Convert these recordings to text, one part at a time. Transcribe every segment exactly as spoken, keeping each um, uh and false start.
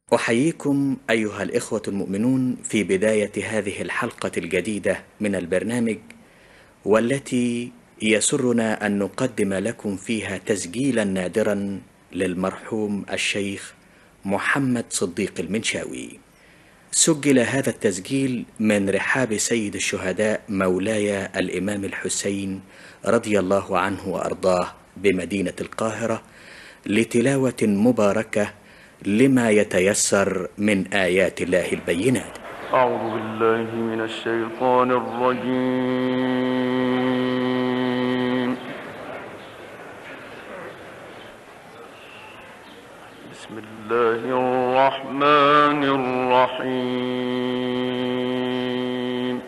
أحييكم أيها الإخوة المؤمنون في بداية هذه الحلقة الجديدة من البرنامج، والتي يسرنا أن نقدم لكم فيها تسجيلا نادرا للمرحوم الشيخ محمد صديق المنشاوي. سجل هذا التسجيل من رحاب سيد الشهداء مولاي الإمام الحسين رضي الله عنه وأرضاه بمدينة القاهرة، لتلاوة مباركة لما يتيسر من آيات الله البينات. أعوذ بالله من الشيطان الرجيم. بسم الله الرحمن الرحيم.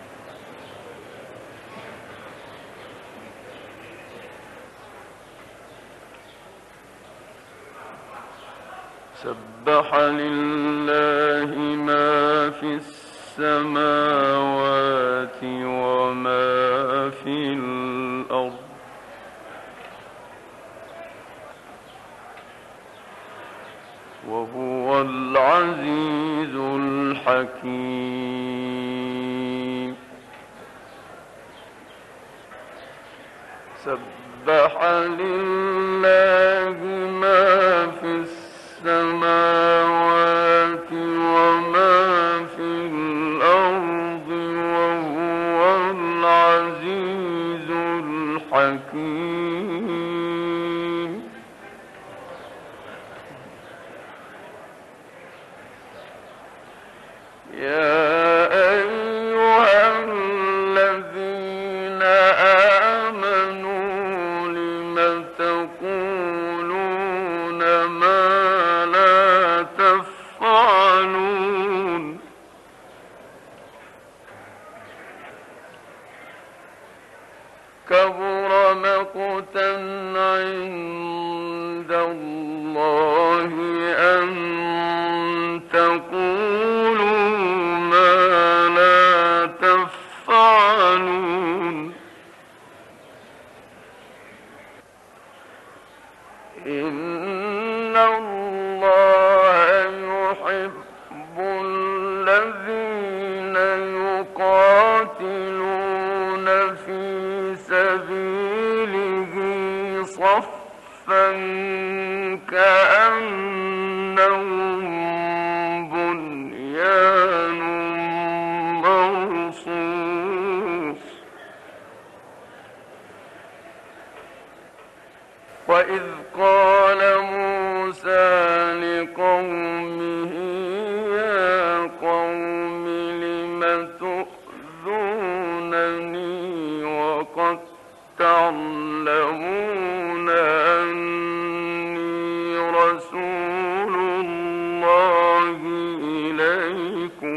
سبح لله ما في السماوات وما في الأرض وهو العزيز الحكيم. سبح لله ما في السماوات وما في الأرض وهو العزيز الحكيم. يا أيها الذين آمنوا لم تقولون ما لا تفعلون. كبر مقتا عند الله أن تقولوا ما لا تفعلون. إن الله يحب الذين يقاتلون في سبيله صفا كأنهم بنيان مرصوص. وإذ قال موسى لقومه يا قوم لم تؤذونني وقد تعلمون أني رسول الله إليكم.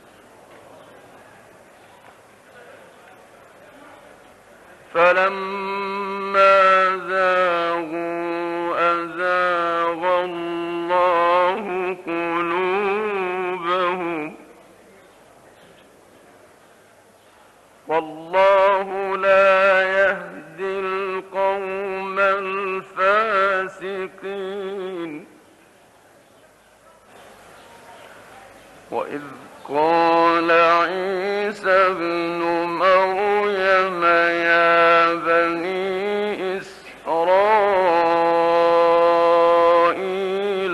فلما زاغوا أزاغ الله قلوبهم والله لا يهدي القوم الفاسقين. وإذ قال عيسى ابن مريم يا بني إسرائيل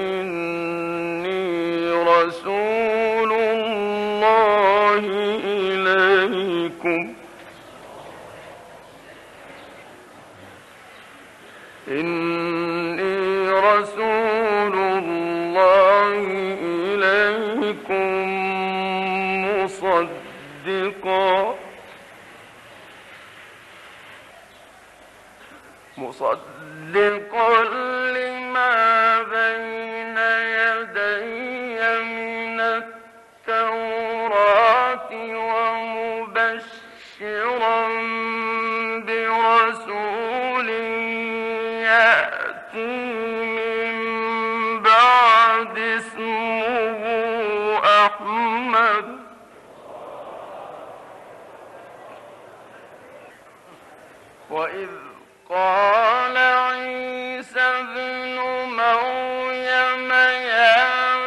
إني رسول الله إليكم إني رسول الله إليكم مصدقا مصدقا لما بين يدي من التوراة ومبشرا برسول يأتي من بعد اسمه أحمد. وإذ قال عيسى ابن مريم يا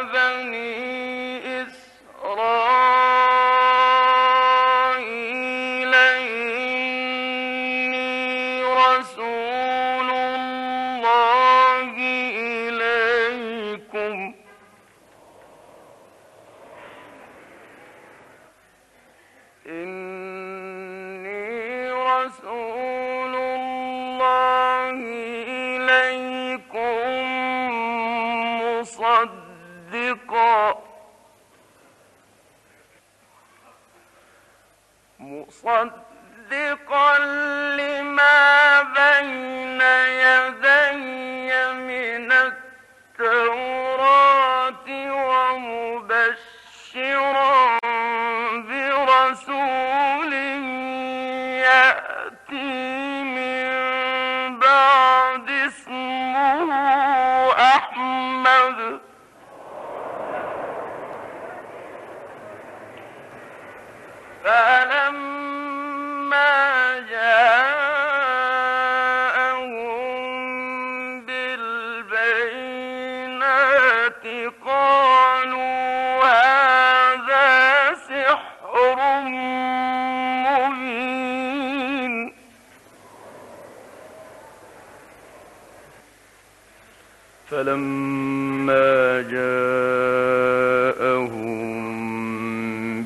مصدقا مصدقا لما بين يدي من التوراة ومبشرا برسول يأتي من بعد اسمه أحمد فلما جاءهم بالبينات قالوا هذا سحر مبين فلما جاءهم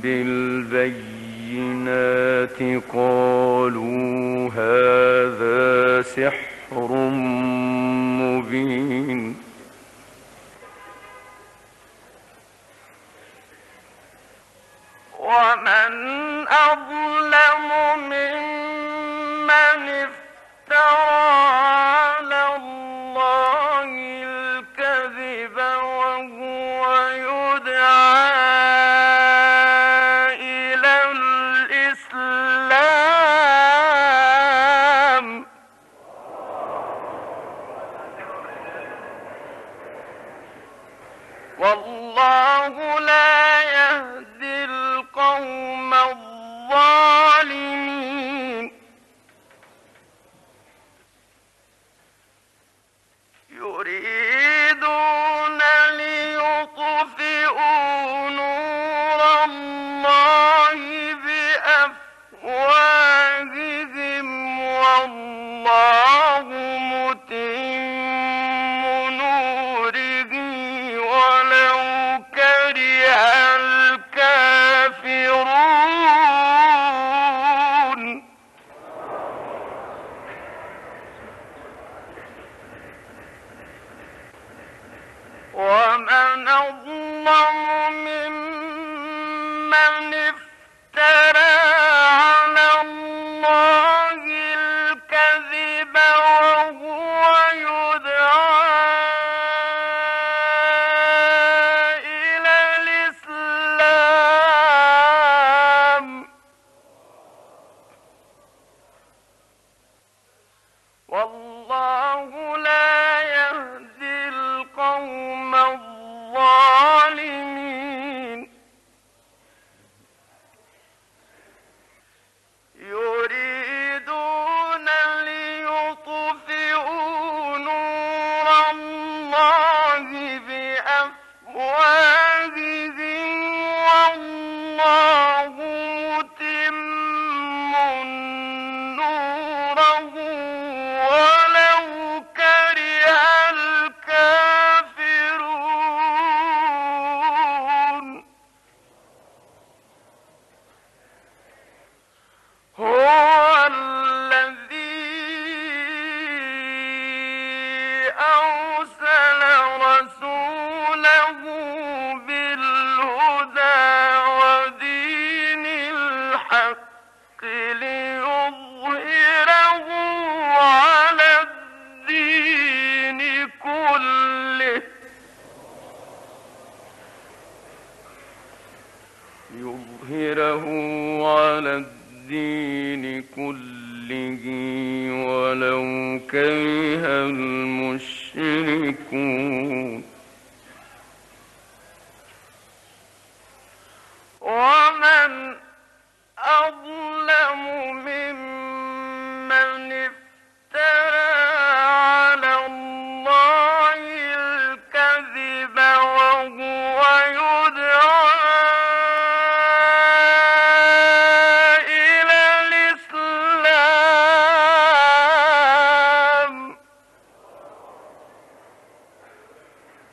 بالبينات قالوا هذا سحر مبين ومن أظلم ممن افترى على الله الكذب وهو يدعى إلى الإسلام والله لا يهدي القوم الظالمين يريدون ليطفئوا نور الله بأفواههم والله متم نوره ولو كره الكافرون ومن أظلم ممن افترى على الله الكذب وهو يدعى إلى الإسلام والله لا يهدي القوم الظالمين يريدون ليطفئوا نور الله بأفواههم والله متم نوره ولو كره الكافرون هو الذي أرسل رسوله بالهدى ودين الحق ليظهره على الدين كله يظهره على الدين كله ولو كره المشركون ومن أظلم ممن افترى على الله الكذب وهو يدعى إلى الإسلام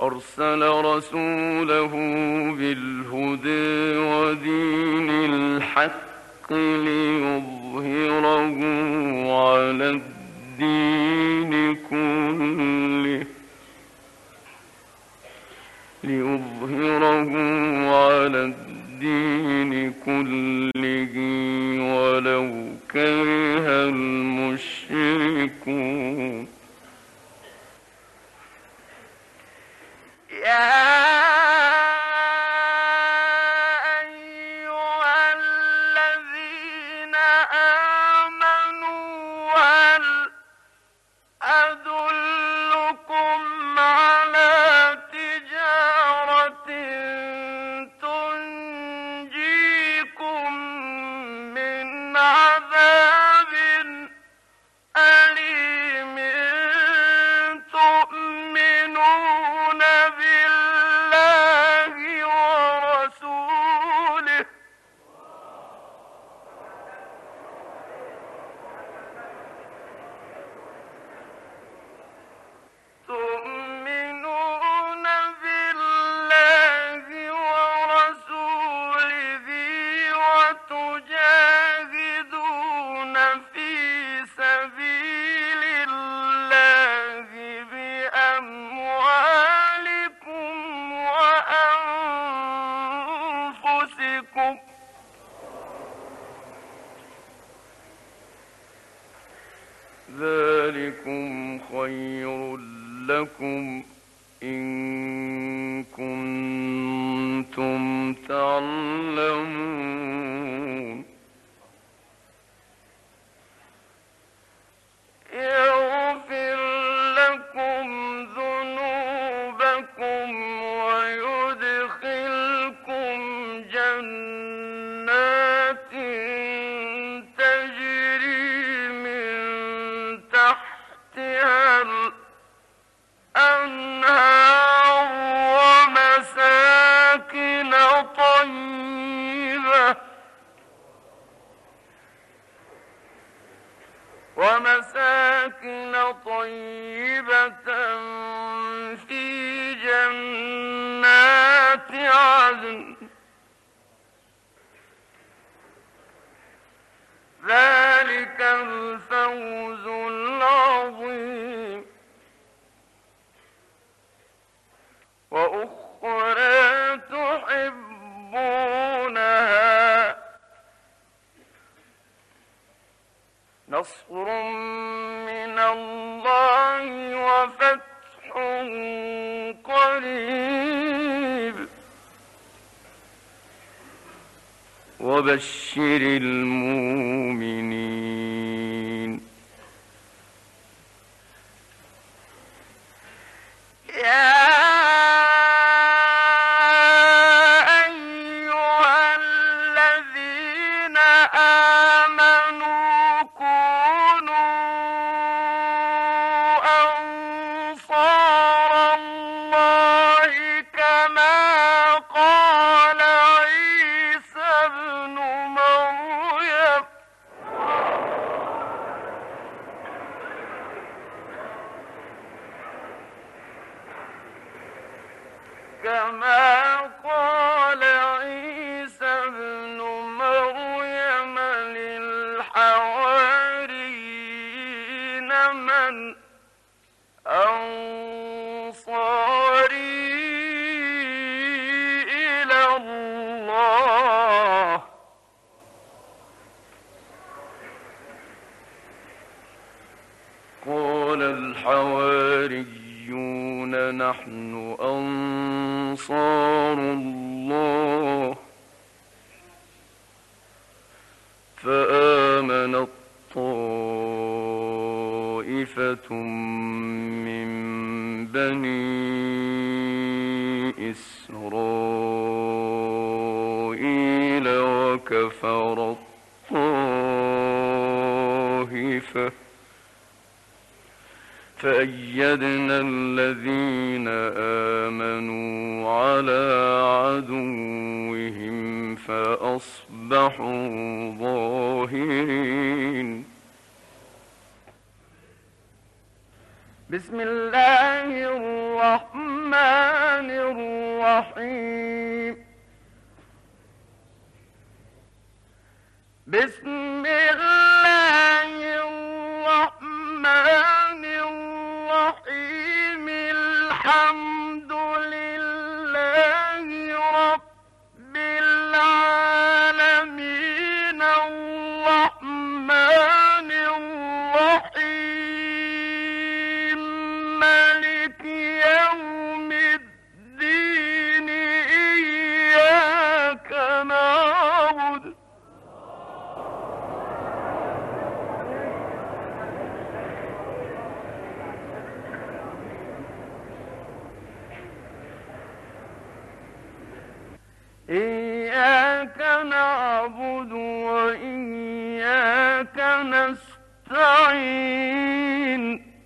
أرسل رسوله بالهدى ودين الحق ليظهره على الدين كله ليظهره على الدين كله ولو كره المشركون. يا أيها الذين آمنوا هل أدلكم على تجارة تنجيكم من عذاب أليم تؤمنون بالله ورسوله تؤمنون بالله ورسوله وتجاهدون في سبيل الله بأموالكم وأنفسكم ذلكم خير لكم إن كنتم تعلمون. يغفر لكم ذنوبكم ويدخلكم جنات تجري من تحتها الأنهار ومساكن طيبة ومساكن طيبة في جنات عدن ذلك الفوز العظيم. وأخرى تحبونها نصر من الله وفتح قريب وبشر المؤمنين. يا أيها الذين آمنوا كونوا أنصار الله كما قال عيسى ابن مريم كما قال عيسى ابن مريم للحواريين من أنصاري إلى الله قال الحواريون نحن أنصار الله فآمنت طائفة من بني إسرائيل وكفرت طائفة فأيدنا الذين آمنوا على عدوهم فأصبحوا ظاهرين. بسم الله الرحمن الرحمن الرحيم بسم الله الرحمن الرحيم الحمد لله رب العالمين الرحمن الرحيم مالك يوم الدين إياك نعبد إياك نعبد وإياك نستعين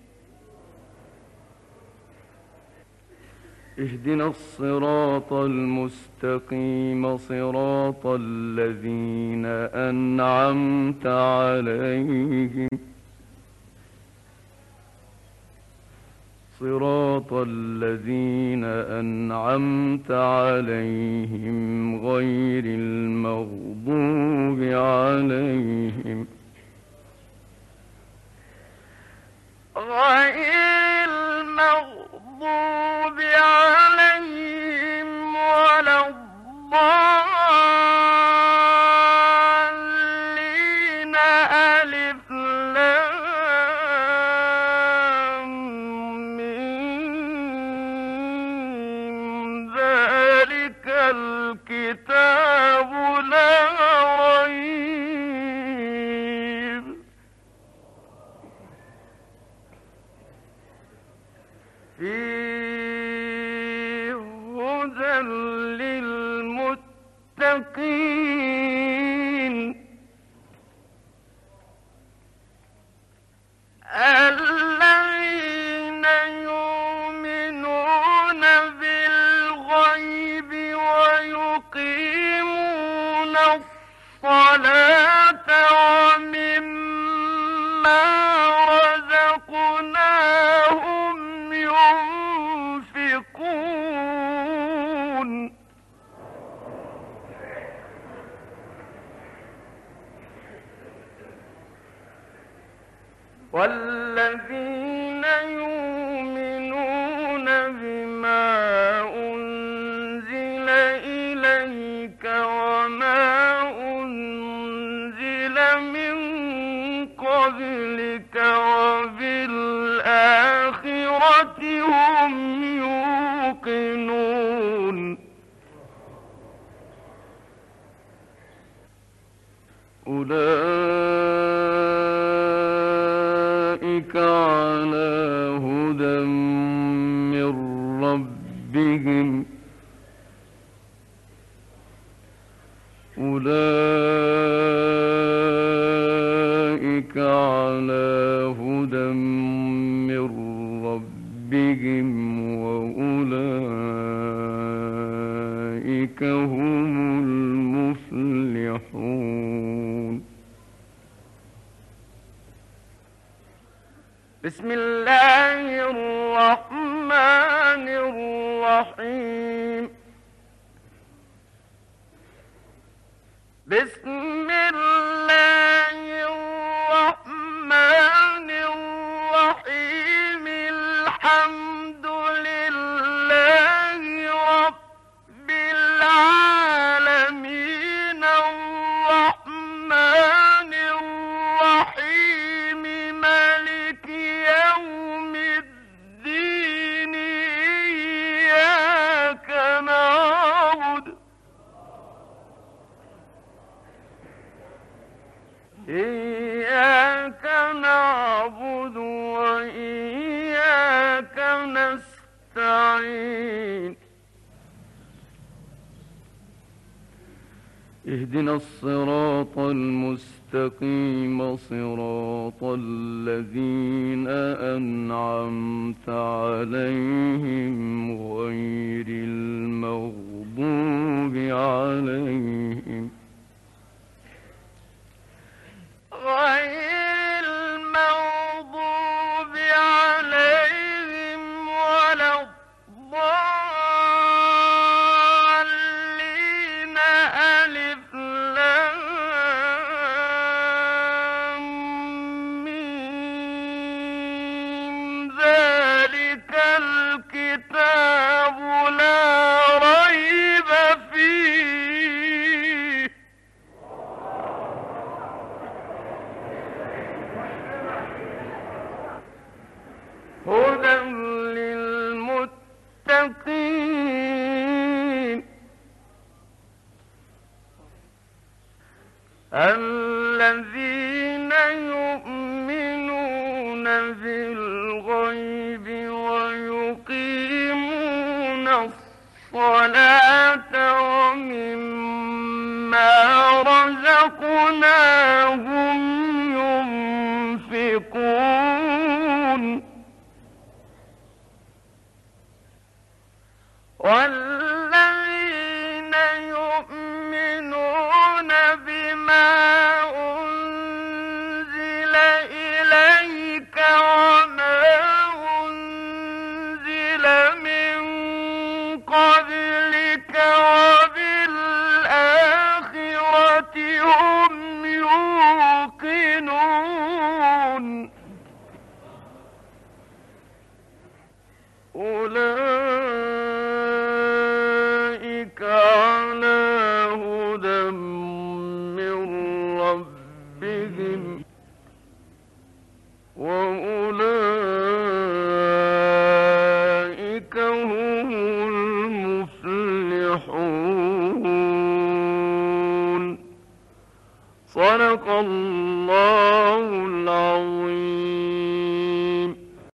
اهدنا الصراط المستقيم صراط الذين أنعمت عليهم صراط الذين أنعمت عليهم غير المغضوب عليهم غير المغضوب عليهم ولا الضالين ألف لام ميم ذلك الكتاب لا ريب فيه هدى للمتقين الذين يؤمنون بالغيب ويقيمون الصلاة ومما رزقناهم ينفقون والذين يؤمنون بما أنزل إليك وما أنزل من قبلك وبالآخرة هم يوقنون أولئك على هدى من ربهم أولئك على هدى من ربهم وأولئك هم المفلحون بسم الله الرحمن الرحيم بسم الله الرحمن الرحيم الحمد لله رب العالمين الرحمن الرحيم مالك يوم الدين إياك نعبد إياك نعبد وإياك نستعين اهدنا الصراط المستقيم صراط الذين أنعمت عليهم غير المغضوب عليهم غير المغضوب عليهم ولا الضالين المستقيم الذين يؤمنون بالغيب ويقيمون الصلاة ومما رزقناهم ينفقون والذين يؤمنون بما أنزل إليك وما أنزل من قبلك وبالآخرة هم يوقنون أولئك على هدى من ربهم وأولئك هم المفلحون. صدق الله